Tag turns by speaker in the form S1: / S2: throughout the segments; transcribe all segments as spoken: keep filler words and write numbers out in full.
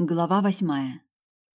S1: Глава восьмая.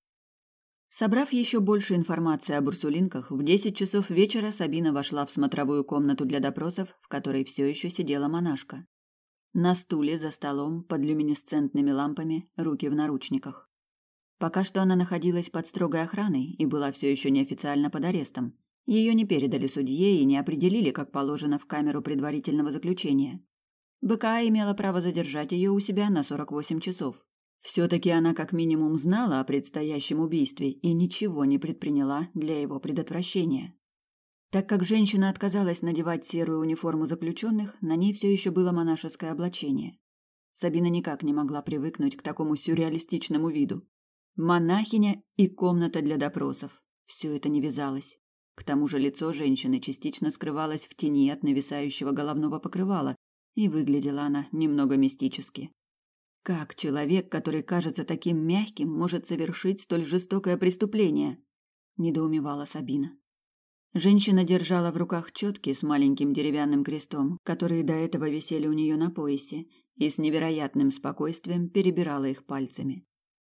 S1: Собрав еще больше информации об урсулинках, в десять часов вечера Сабина вошла в смотровую комнату для допросов, в которой все еще сидела монашка. На стуле за столом под люминесцентными лампами, руки в наручниках. Пока что она находилась под строгой охраной и была все еще неофициально под арестом. Ее не передали судье и не определили, как положено, в камеру предварительного заключения. БКА имела право задержать ее у себя на сорок восемь часов. Все-таки она как минимум знала о предстоящем убийстве и ничего не предприняла для его предотвращения. Так как женщина отказалась надевать серую униформу заключенных, на ней все еще было монашеское облачение. Сабина никак не могла привыкнуть к такому сюрреалистичному виду. Монахиня и комната для допросов. Все это не вязалось. К тому же лицо женщины частично скрывалось в тени от нависающего головного покрывала, и выглядела она немного мистически. Как человек, который кажется таким мягким, может совершить столь жестокое преступление? Недоумевала Сабина. Женщина держала в руках четки с маленьким деревянным крестом, которые до этого висели у нее на поясе, и с невероятным спокойствием перебирала их пальцами.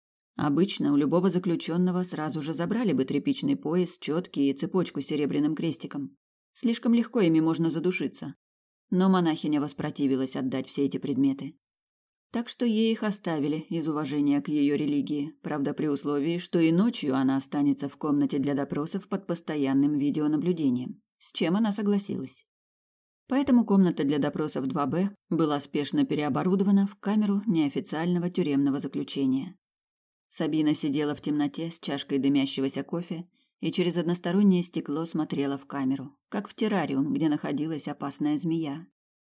S1: Обычно у любого заключенного сразу же забрали бы тряпичный пояс, четки и цепочку с серебряным крестиком. Слишком легко ими можно задушиться. Но монахиня воспротивилась отдать все эти предметы. Так что ей их оставили из уважения к ее религии, правда, при условии, что и ночью она останется в комнате для допросов под постоянным видеонаблюдением, с чем она согласилась. Поэтому комната для допросов два Б была спешно переоборудована в камеру неофициального тюремного заключения. Сабина сидела в темноте с чашкой дымящегося кофе и через одностороннее стекло смотрела в камеру, как в террариум, где находилась опасная змея.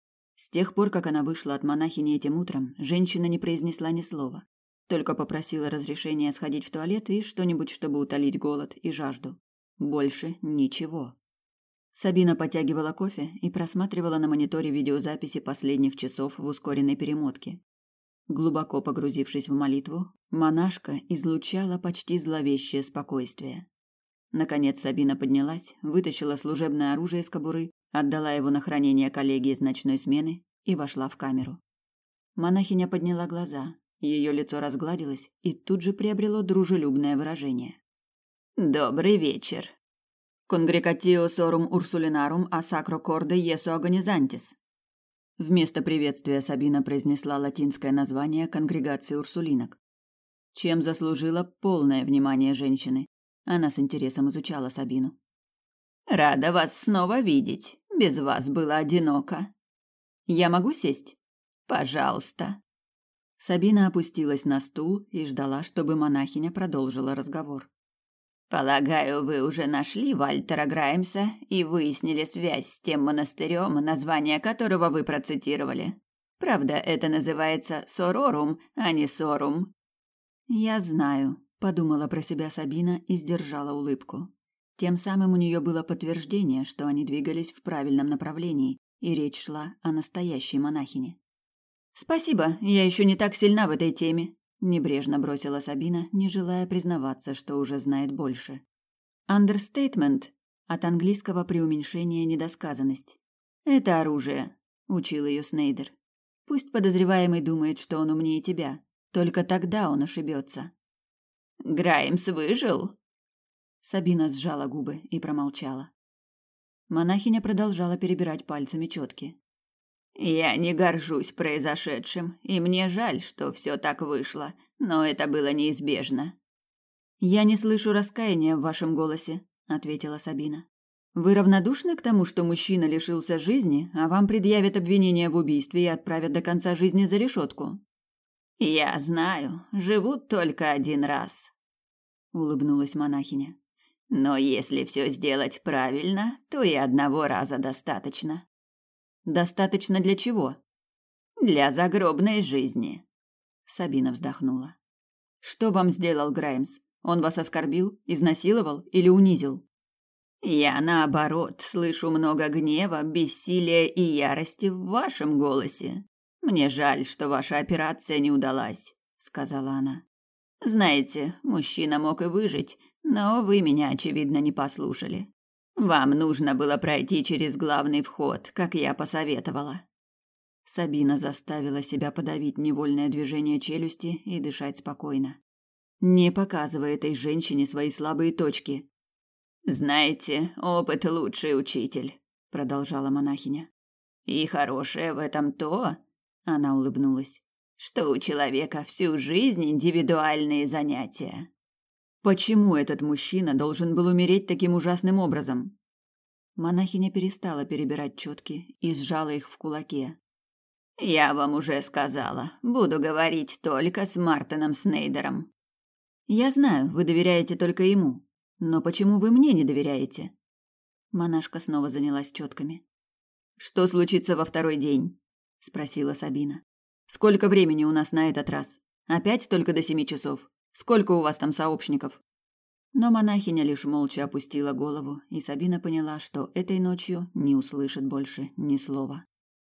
S1: С тех пор, как она вышла от монахини этим утром, женщина не произнесла ни слова, только попросила разрешения сходить в туалет и что-нибудь, чтобы утолить голод и жажду. Больше ничего. Сабина потягивала кофе и просматривала на мониторе видеозаписи последних часов в ускоренной перемотке. Глубоко погрузившись в молитву, монашка излучала почти зловещее спокойствие. Наконец Сабина поднялась, вытащила служебное оружие из кобуры, отдала его на хранение коллеге из ночной смены и вошла в камеру. Монахиня подняла глаза, ее лицо разгладилось и тут же приобрело дружелюбное выражение. «Добрый вечер. Конгрегатио сорум урсулинарум а сакро корде есу агонизантис». Вместо приветствия Сабина произнесла латинское название конгрегации урсулинок, чем заслужила полное внимание женщины. Она с интересом изучала Сабину. «Рада вас снова видеть. Без вас было одиноко. Я могу сесть? Пожалуйста». Сабина опустилась на стул и ждала, чтобы монахиня продолжила разговор. «Полагаю, вы уже нашли Вальтера Граймса и выяснили связь с тем монастырем, название которого вы процитировали. Правда, это называется Сорорум, а не Сорум». «Я знаю», — подумала про себя Сабина и сдержала улыбку. Тем самым у нее было подтверждение, что они двигались в правильном направлении, и речь шла о настоящей монахине. «Спасибо, я еще не так сильна в этой теме», – небрежно бросила Сабина, не желая признаваться, что уже знает больше. «Understatement» от английского преуменьшение, недосказанность. «Это оружие», – учил ее Снейдер. «Пусть подозреваемый думает, что он умнее тебя. Только тогда он ошибется». «Граймс выжил?» Сабина сжала губы и промолчала. Монахиня продолжала перебирать пальцами четки. «Я не горжусь произошедшим, и мне жаль, что все так вышло, но это было неизбежно». «Я не слышу раскаяния в вашем голосе», — ответила Сабина. «Вы равнодушны к тому, что мужчина лишился жизни, а вам предъявят обвинение в убийстве и отправят до конца жизни за решетку?» «Я знаю, живут только один раз», — улыбнулась монахиня. «Но если все сделать правильно, то и одного раза достаточно». «Достаточно для чего?» «Для загробной жизни», — Сабина вздохнула. «Что вам сделал Граймс? Он вас оскорбил, изнасиловал или унизил?» «Я, наоборот, слышу много гнева, бессилия и ярости в вашем голосе. Мне жаль, что ваша операция не удалась», — сказала она. «Знаете, мужчина мог и выжить, но вы меня, очевидно, не послушали. Вам нужно было пройти через главный вход, как я посоветовала». Сабина заставила себя подавить невольное движение челюсти и дышать спокойно. Не показывай этой женщине свои слабые точки. Знаете, опыт лучший учитель, продолжала монахиня. И хорошее в этом то, она улыбнулась, что у человека всю жизнь индивидуальные занятия. Почему этот мужчина должен был умереть таким ужасным образом? Монахиня перестала перебирать четки и сжала их в кулаке. Я вам уже сказала, буду говорить только с Мартином Снейдером. Я знаю, вы доверяете только ему, но почему вы мне не доверяете? Монашка снова занялась четками. Что случится во второй день? Спросила Сабина. Сколько времени у нас на этот раз? Опять только до семи часов? Сколько у вас там сообщников? Но монахиня лишь молча опустила голову, и Сабина поняла, что этой ночью не услышит больше ни слова.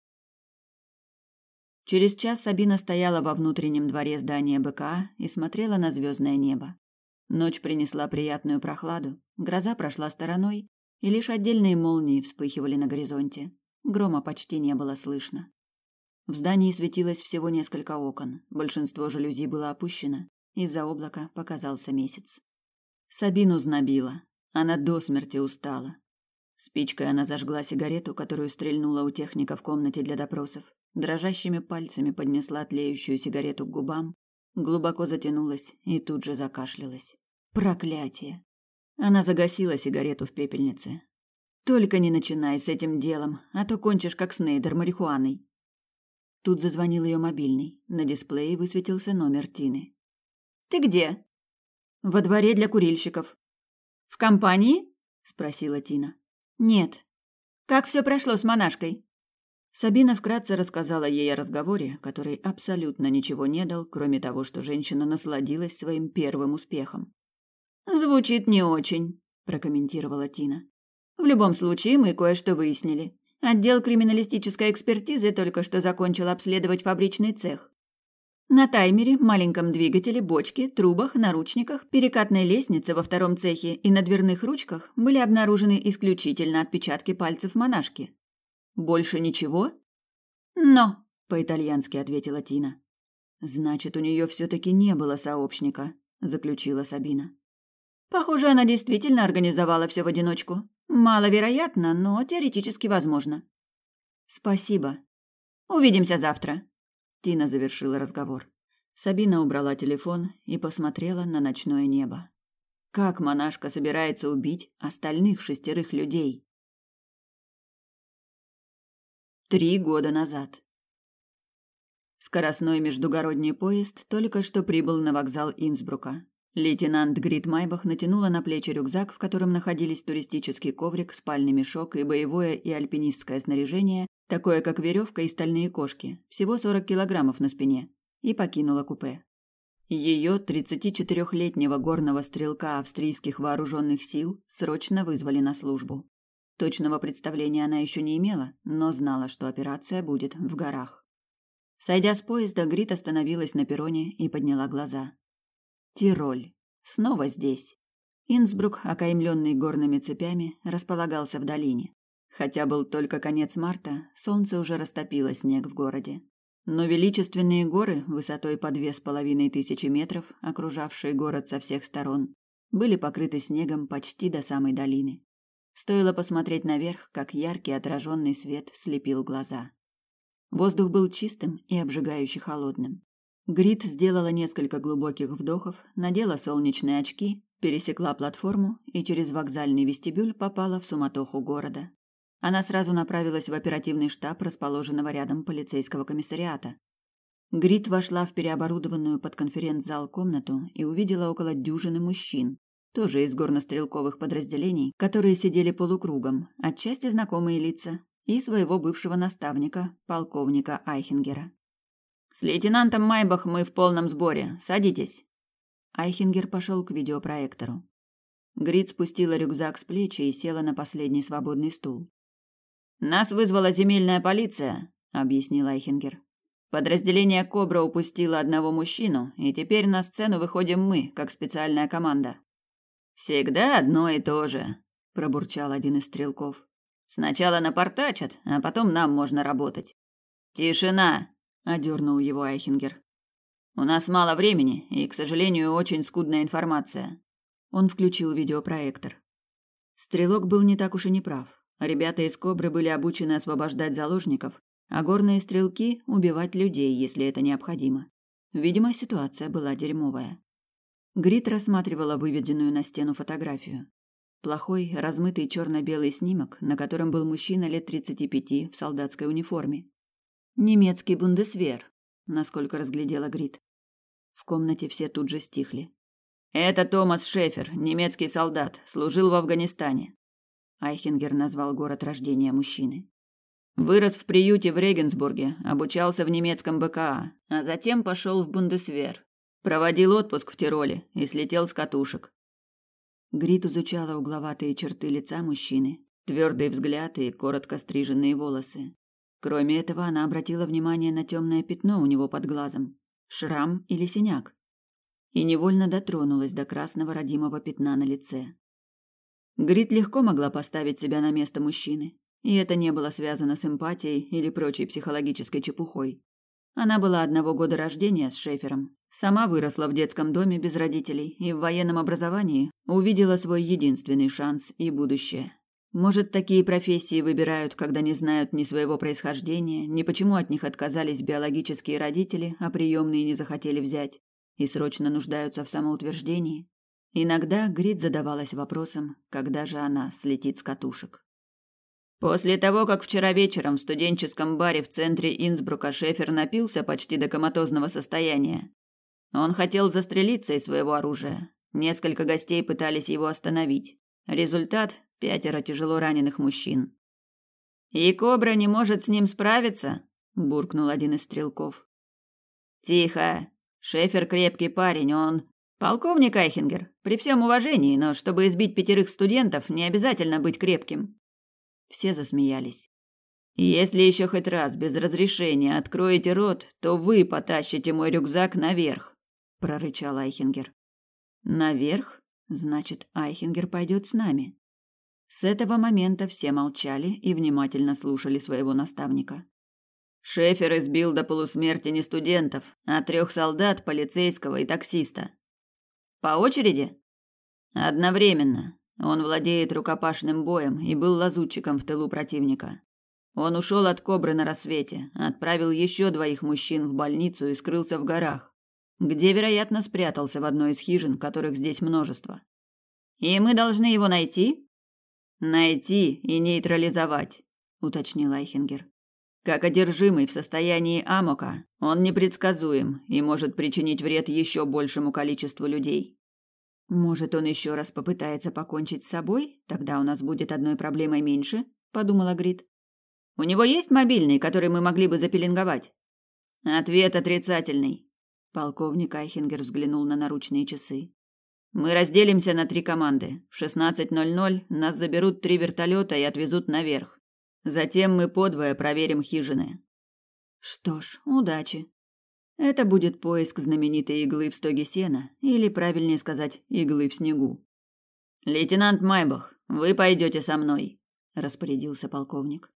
S1: Через час Сабина стояла во внутреннем дворе здания БКА и смотрела на звездное небо. Ночь принесла приятную прохладу, гроза прошла стороной, и лишь отдельные молнии вспыхивали на горизонте. Грома почти не было слышно. В здании светилось всего несколько окон, большинство жалюзи было опущено, из-за облака показался месяц. Сабину знобило, она до смерти устала. Спичкой она зажгла сигарету, которую стрельнула у техника в комнате для допросов. Дрожащими пальцами поднесла тлеющую сигарету к губам, глубоко затянулась и тут же закашлялась. Проклятие! Она загасила сигарету в пепельнице. Только не начинай с этим делом, а то кончишь как Снейдер марихуаной. Тут зазвонил ее мобильный. На дисплее высветился номер Тины. Ты где? Во дворе для курильщиков. В компании? Спросила Тина. Нет. Как все прошло с монашкой? Сабина вкратце рассказала ей о разговоре, который абсолютно ничего не дал, кроме того, что женщина насладилась своим первым успехом. «Звучит не очень», – прокомментировала Тина. «В любом случае мы кое-что выяснили. Отдел криминалистической экспертизы только что закончил обследовать фабричный цех. На таймере, маленьком двигателе, бочке, трубах, наручниках, перекатной лестнице во втором цехе и на дверных ручках были обнаружены исключительно отпечатки пальцев монашки. Больше ничего? Но, по-итальянски ответила Тина. Значит, у нее все-таки не было сообщника, заключила Сабина. Похоже, она действительно организовала все в одиночку. Маловероятно, но теоретически возможно. Спасибо. Увидимся завтра. Тина завершила разговор. Сабина убрала телефон и посмотрела на ночное небо. Как монашка собирается убить остальных шестерых людей? Три года назад. Скоростной междугородний поезд только что прибыл на вокзал Инсбрука. Лейтенант Грит Майбах натянула на плечи рюкзак, в котором находились туристический коврик, спальный мешок и боевое и альпинистское снаряжение, такое как веревка и стальные кошки, всего сорок килограммов на спине, и покинула купе. Ее, тридцатичетырёхлетнего горного стрелка австрийских вооруженных сил, срочно вызвали на службу. Точного представления она еще не имела, но знала, что операция будет в горах. Сойдя с поезда, Грит остановилась на перроне и подняла глаза. Тироль. Снова здесь. Инсбрук, окаймленный горными цепями, располагался в долине. Хотя был только конец марта, солнце уже растопило снег в городе. Но величественные горы, высотой по две с половиной тысячи метров, окружавшие город со всех сторон, были покрыты снегом почти до самой долины. Стоило посмотреть наверх, как яркий отраженный свет слепил глаза. Воздух был чистым и обжигающе холодным. Грит сделала несколько глубоких вдохов, надела солнечные очки, пересекла платформу и через вокзальный вестибюль попала в суматоху города. Она сразу направилась в оперативный штаб, расположенного рядом полицейского комиссариата. Грит вошла в переоборудованную под конференц-зал комнату и увидела около дюжины мужчин, тоже из горнострелковых подразделений, которые сидели полукругом, отчасти знакомые лица, и своего бывшего наставника, полковника Айхингера. «С лейтенантом Майбах мы в полном сборе. Садитесь». Айхингер пошел к видеопроектору. Грит спустила рюкзак с плеч и села на последний свободный стул. «Нас вызвала земельная полиция», — объяснил Айхингер. «Подразделение «Кобра» упустило одного мужчину, и теперь на сцену выходим мы, как специальная команда». «Всегда одно и то же», – пробурчал один из стрелков. «Сначала напортачат, а потом нам можно работать». «Тишина!» – одернул его Айхингер. У нас мало времени и, к сожалению, очень скудная информация. Он включил видеопроектор. Стрелок был не так уж и не прав. Ребята из Кобры были обучены освобождать заложников, а горные стрелки – убивать людей, если это необходимо. Видимо, ситуация была дерьмовая. Грит рассматривала выведенную на стену фотографию. Плохой, размытый черно-белый снимок, на котором был мужчина лет тридцати пяти в солдатской униформе. Немецкий бундесвер, насколько разглядела Грит. В комнате все тут же стихли. «Это Томас Шефер, немецкий солдат, служил в Афганистане». Айхенгер назвал город рождения мужчины. Вырос в приюте в Регенсбурге, обучался в немецком БКА, а затем пошел в бундесвер. Проводил отпуск в Тироле и слетел с катушек. Грит изучала угловатые черты лица мужчины, твердый взгляд и коротко стриженные волосы. Кроме этого, она обратила внимание на темное пятно у него под глазом. Шрам или синяк. И невольно дотронулась до красного родимого пятна на лице. Грит легко могла поставить себя на место мужчины, и это не было связано с эмпатией или прочей психологической чепухой. Она была одного года рождения с Шефером, сама выросла в детском доме без родителей и в военном образовании увидела свой единственный шанс и будущее. Может, такие профессии выбирают, когда не знают ни своего происхождения, ни почему от них отказались биологические родители, а приемные не захотели взять, и срочно нуждаются в самоутверждении. Иногда Грит задавалась вопросом, когда же она слетит с катушек. После того, как вчера вечером в студенческом баре в центре Инсбрука Шефер напился почти до коматозного состояния. Он хотел застрелиться из своего оружия. Несколько гостей пытались его остановить. Результат – пятеро тяжело раненых мужчин. «И Кобра не может с ним справиться?» – буркнул один из стрелков. «Тихо! Шефер крепкий парень, он...» «Полковник Айхенгер, при всем уважении, но чтобы избить пятерых студентов, не обязательно быть крепким». Все засмеялись. «Если еще хоть раз без разрешения откроете рот, то вы потащите мой рюкзак наверх», – прорычал Айхенгер. «Наверх? Значит, Айхенгер пойдет с нами». С этого момента все молчали и внимательно слушали своего наставника. Шефер избил до полусмерти не студентов, а трех солдат, полицейского и таксиста. По очереди? Одновременно. Он владеет рукопашным боем и был лазутчиком в тылу противника. Он ушел от Кобры на рассвете, отправил еще двоих мужчин в больницу и скрылся в горах, где, вероятно, спрятался в одной из хижин, которых здесь множество. И мы должны его найти? Найти и нейтрализовать, уточнил Айхенгер. Как одержимый в состоянии амока, он непредсказуем и может причинить вред еще большему количеству людей. Может, он еще раз попытается покончить с собой? Тогда у нас будет одной проблемой меньше, подумала Грит. У него есть мобильный, который мы могли бы запеленговать? Ответ отрицательный. Полковник Айхенгер взглянул на наручные часы. Мы разделимся на три команды. В шестнадцать ноль ноль нас заберут три вертолета и отвезут наверх. Затем мы подвое проверим хижины. Что ж, удачи. Это будет поиск знаменитой иглы в стоге сена, или, правильнее сказать, иглы в снегу. Лейтенант Майбах, вы пойдете со мной, распорядился полковник.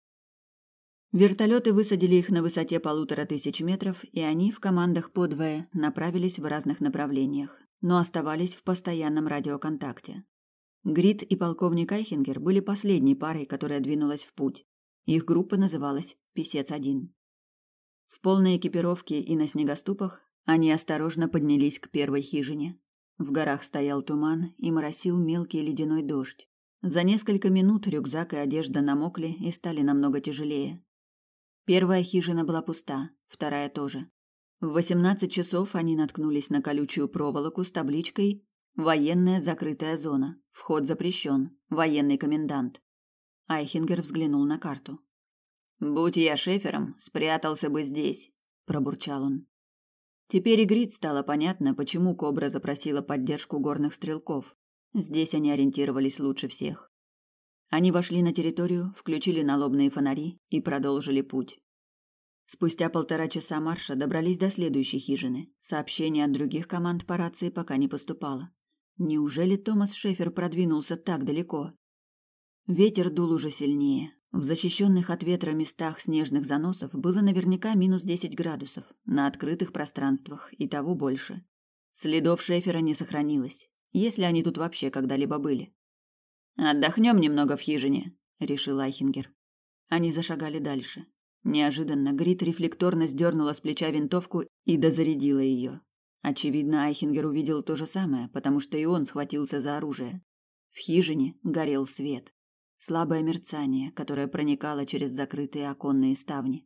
S1: Вертолеты высадили их на высоте полутора тысяч метров, и они в командах подвое направились в разных направлениях, но оставались в постоянном радиоконтакте. Грит и полковник Айхенгер были последней парой, которая двинулась в путь. Их группа называлась «Писец один». В полной экипировке и на снегоступах они осторожно поднялись к первой хижине. В горах стоял туман и моросил мелкий ледяной дождь. За несколько минут рюкзак и одежда намокли и стали намного тяжелее. Первая хижина была пуста, вторая тоже. В восемнадцать часов они наткнулись на колючую проволоку с табличкой «Военная закрытая зона. Вход запрещен. Военный комендант». Айхенгер взглянул на карту. «Будь я Шефером, спрятался бы здесь», – пробурчал он. Теперь и Грит стало понятно, почему Кобра запросила поддержку горных стрелков. Здесь они ориентировались лучше всех. Они вошли на территорию, включили налобные фонари и продолжили путь. Спустя полтора часа марша добрались до следующей хижины. Сообщений от других команд по рации пока не поступало. Неужели Томас Шефер продвинулся так далеко? Ветер дул уже сильнее. В защищенных от ветра местах снежных заносов было наверняка минус десять градусов, на открытых пространствах и того больше. Следов Шефера не сохранилось, если они тут вообще когда-либо были. «Отдохнем немного в хижине», — решил Айхингер. Они зашагали дальше. Неожиданно Грит рефлекторно сдернула с плеча винтовку и дозарядила ее. Очевидно, Айхингер увидел то же самое, потому что и он схватился за оружие. В хижине горел свет. Слабое мерцание, которое проникало через закрытые оконные ставни.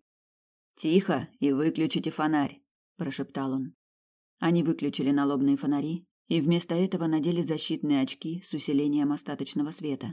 S1: «Тихо и выключите фонарь», – прошептал он. Они выключили налобные фонари и вместо этого надели защитные очки с усилением остаточного света.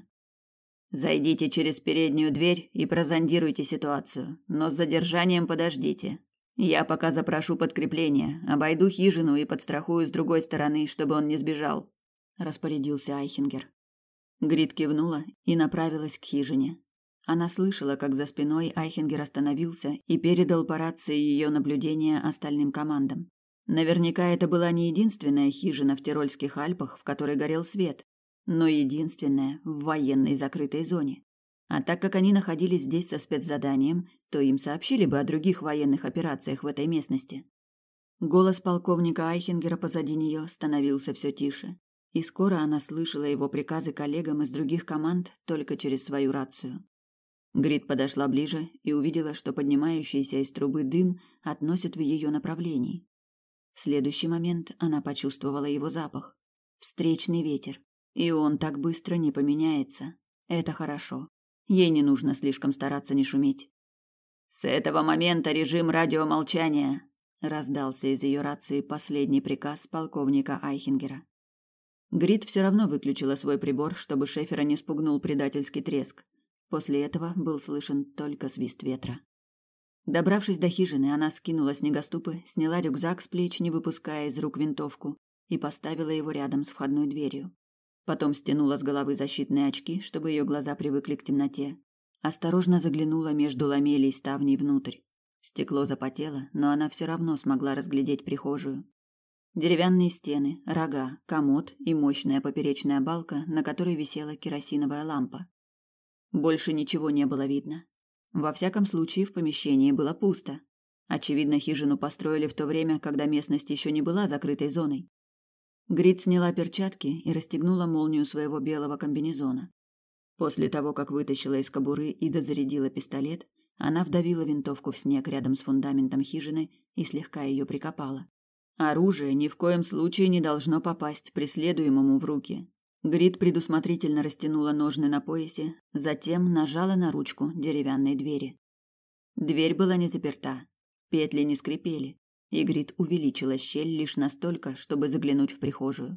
S1: «Зайдите через переднюю дверь и прозондируйте ситуацию, но с задержанием подождите. Я пока запрошу подкрепление, обойду хижину и подстрахую с другой стороны, чтобы он не сбежал», – распорядился Айхингер. Грит кивнула и направилась к хижине. Она слышала, как за спиной Айхингер остановился и передал по рации ее наблюдения остальным командам. Наверняка это была не единственная хижина в Тирольских Альпах, в которой горел свет, но единственная в военной закрытой зоне. А так как они находились здесь со спецзаданием, то им сообщили бы о других военных операциях в этой местности. Голос полковника Айхингера позади нее становился все тише. И скоро она слышала его приказы коллегам из других команд только через свою рацию. Грит подошла ближе и увидела, что поднимающийся из трубы дым относит в ее направлении. В следующий момент она почувствовала его запах. Встречный ветер. И он так быстро не поменяется. Это хорошо. Ей не нужно слишком стараться не шуметь. «С этого момента режим радиомолчания», – раздался из ее рации последний приказ полковника Айхингера. Грит все равно выключила свой прибор, чтобы Шефера не спугнул предательский треск. После этого был слышен только свист ветра. Добравшись до хижины, она скинула снегоступы, сняла рюкзак с плеч, не выпуская из рук винтовку, и поставила его рядом с входной дверью. Потом стянула с головы защитные очки, чтобы ее глаза привыкли к темноте. Осторожно заглянула между ламелей ставней внутрь. Стекло запотело, но она все равно смогла разглядеть прихожую. Деревянные стены, рога, комод и мощная поперечная балка, на которой висела керосиновая лампа. Больше ничего не было видно. Во всяком случае, в помещении было пусто. Очевидно, хижину построили в то время, когда местность еще не была закрытой зоной. Грит сняла перчатки и расстегнула молнию своего белого комбинезона. После того, как вытащила из кобуры и дозарядила пистолет, она вдавила винтовку в снег рядом с фундаментом хижины и слегка ее прикопала. Оружие ни в коем случае не должно попасть преследуемому в руки. Грит предусмотрительно растянула ножны на поясе, затем нажала на ручку деревянной двери. Дверь была не заперта, петли не скрипели, и Грит увеличила щель лишь настолько, чтобы заглянуть в прихожую.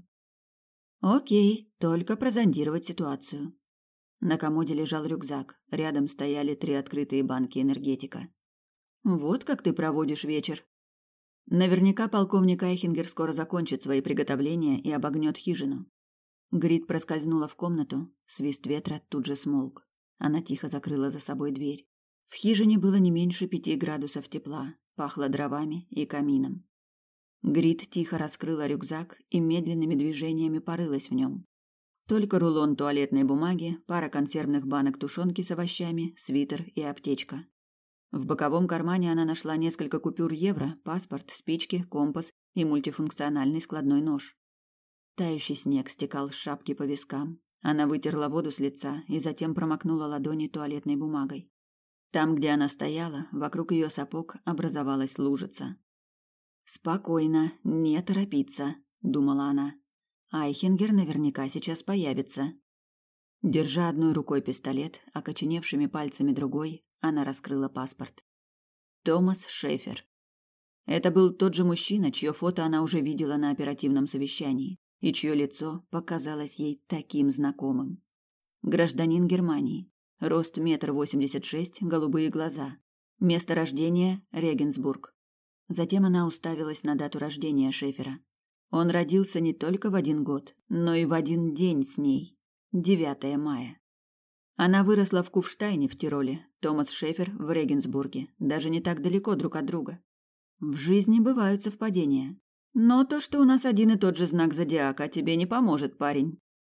S1: Окей, только прозондировать ситуацию. На комоде лежал рюкзак, рядом стояли три открытые банки энергетика. Вот как ты проводишь вечер. Наверняка полковник Айхингер скоро закончит свои приготовления и обогнет хижину. Грит проскользнула в комнату, свист ветра тут же смолк. Она тихо закрыла за собой дверь. В хижине было не меньше пяти градусов тепла, пахло дровами и камином. Грит тихо раскрыла рюкзак и медленными движениями порылась в нем. Только рулон туалетной бумаги, пара консервных банок тушенки с овощами, свитер и аптечка. В боковом кармане она нашла несколько купюр евро, паспорт, спички, компас и мультифункциональный складной нож. Тающий снег стекал с шапки по вискам. Она вытерла воду с лица и затем промокнула ладони туалетной бумагой. Там, где она стояла, вокруг ее сапог образовалась лужица. «Спокойно, не торопиться», — думала она. «Айхингер наверняка сейчас появится». Держа одной рукой пистолет, окоченевшими пальцами другой, она раскрыла паспорт. Томас Шефер. Это был тот же мужчина, чье фото она уже видела на оперативном совещании, и чье лицо показалось ей таким знакомым. Гражданин Германии. Рост метр восемьдесят шесть, голубые глаза. Место рождения – Регенсбург. Затем она уставилась на дату рождения Шефера. Он родился не только в один год, но и в один день с ней – девятого мая. Она выросла в Куфштайне в Тироле, Томас Шефер в Регенсбурге, даже не так далеко друг от друга. В жизни бывают совпадения. Но то, что у нас один и тот же знак зодиака, тебе не поможет, парень.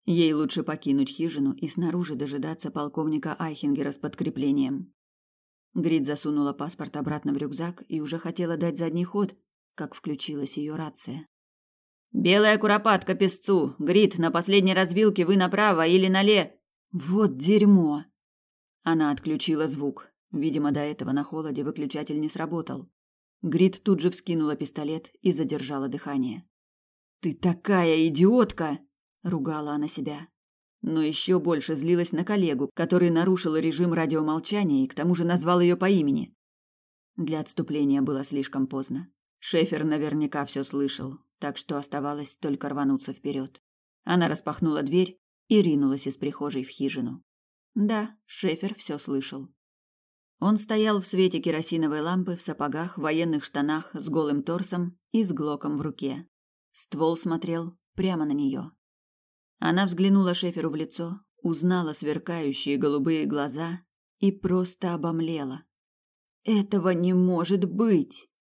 S1: Ей лучше покинуть хижину и снаружи дожидаться полковника Айхингера с подкреплением. Грит засунула паспорт обратно в рюкзак и уже хотела дать задний ход, как включилась ее рация. «Белая куропатка песцу! Грит, на последней развилке вы направо или нале...» «Вот дерьмо!» Она отключила звук. Видимо, до этого на холоде выключатель не сработал. Грит тут же вскинула пистолет и задержала дыхание. «Ты такая идиотка!» – ругала она себя. Но еще больше злилась на коллегу, который нарушил режим радиомолчания и к тому же назвал ее по имени. Для отступления было слишком поздно. Шефер наверняка все слышал, так что оставалось только рвануться вперед. Она распахнула дверь и ринулась из прихожей в хижину. Да, Шефер все слышал. Он стоял в свете керосиновой лампы в сапогах, военных штанах с голым торсом и с глоком в руке. Ствол смотрел прямо на нее. Она взглянула Шеферу в лицо, узнала сверкающие голубые глаза и просто обомлела. Этого не может быть!